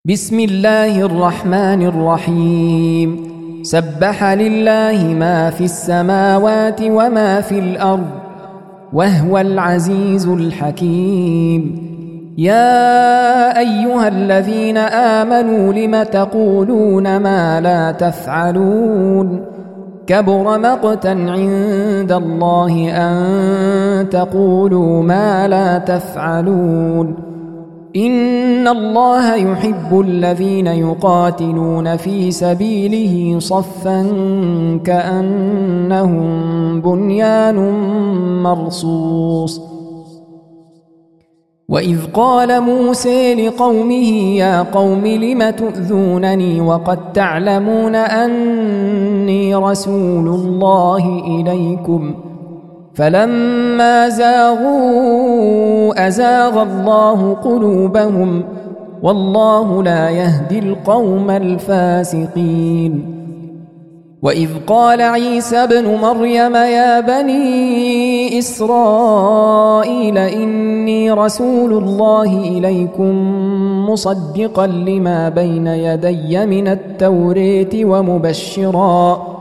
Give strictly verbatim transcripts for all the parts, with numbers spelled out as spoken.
بسم الله الرحمن الرحيم سبح لله ما في السماوات وما في الأرض وهو العزيز الحكيم. يا أيها الذين آمنوا لم تقولون ما لا تفعلون كبر مقتا عند الله أن تقولوا ما لا تفعلون. إن الله يحب الذين يقاتلون في سبيله صفا كأنهم بنيان مرصوص. وإذ قال موسى لقومه يا قوم لم تؤذونني وقد تعلمون أني رسول الله إليكم فلما زاغوا أزاغ الله قلوبهم والله لا يهدي القوم الفاسقين. وإذ قال عيسى ابن مريم يا بني إسرائيل إني رسول الله إليكم مصدقا لما بين يدي من التوراة ومبشرا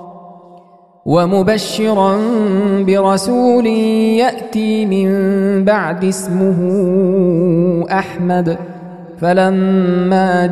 ومبشرا برسول يأتي من بعد اسمه أحمد فلما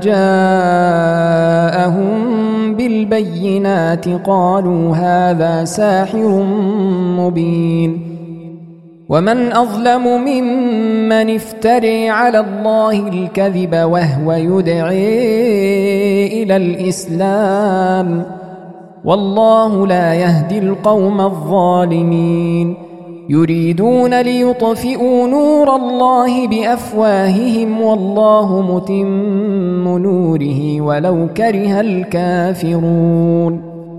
جاءهم بالبينات قالوا هذا ساحر مبين. ومن أظلم ممن افتري على الله الكذب وهو يدعي إلى الإسلام والله لا يهدي القوم الظالمين. يريدون ليطفئوا نور الله بأفواههم والله متم نوره ولو كره الكافرون.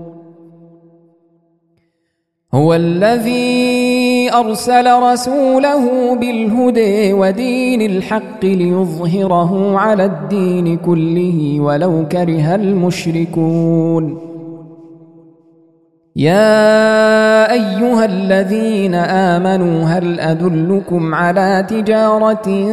هو الذي أرسل رسوله بالهدى ودين الحق ليظهره على الدين كله ولو كره المشركون. يا أيها الذين آمنوا هل أدلكم على تجارة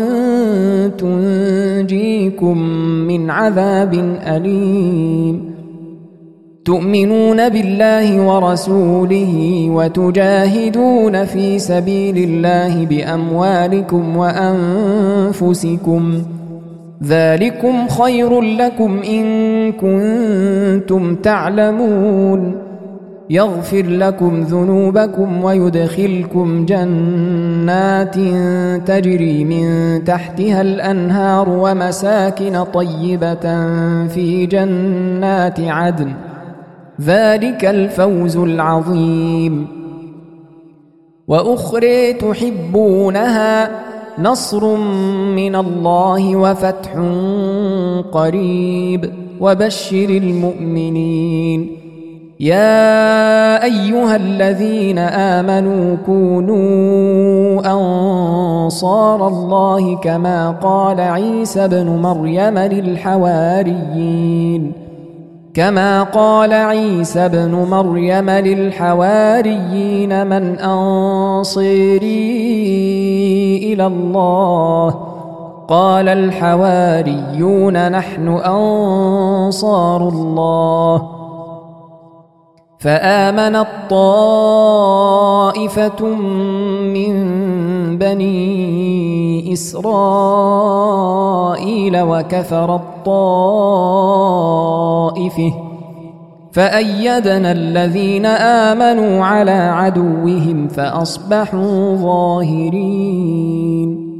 تنجيكم من عذاب أليم تؤمنون بالله ورسوله وتجاهدون في سبيل الله بأموالكم وأنفسكم ذلكم خير لكم إن كنتم تعلمون. يغفر لكم ذنوبكم ويدخلكم جنات تجري من تحتها الأنهار ومساكن طيبة في جنات عدن ذلك الفوز العظيم. وأخرى تحبونها نصر من الله وفتح قريب وبشر المؤمنين. يا أيها الذين آمنوا كونوا أنصار الله كما قال عيسى ابن مريم للحواريين كما قال عيسى ابن مريم للحواريين من أنصيري إلى الله قال الحواريون نحن أنصار الله. فآمنت طائفة من بني إسرائيل وكفرت طائفة فأيدنا الذين آمنوا على عدوهم فأصبحوا ظاهرين.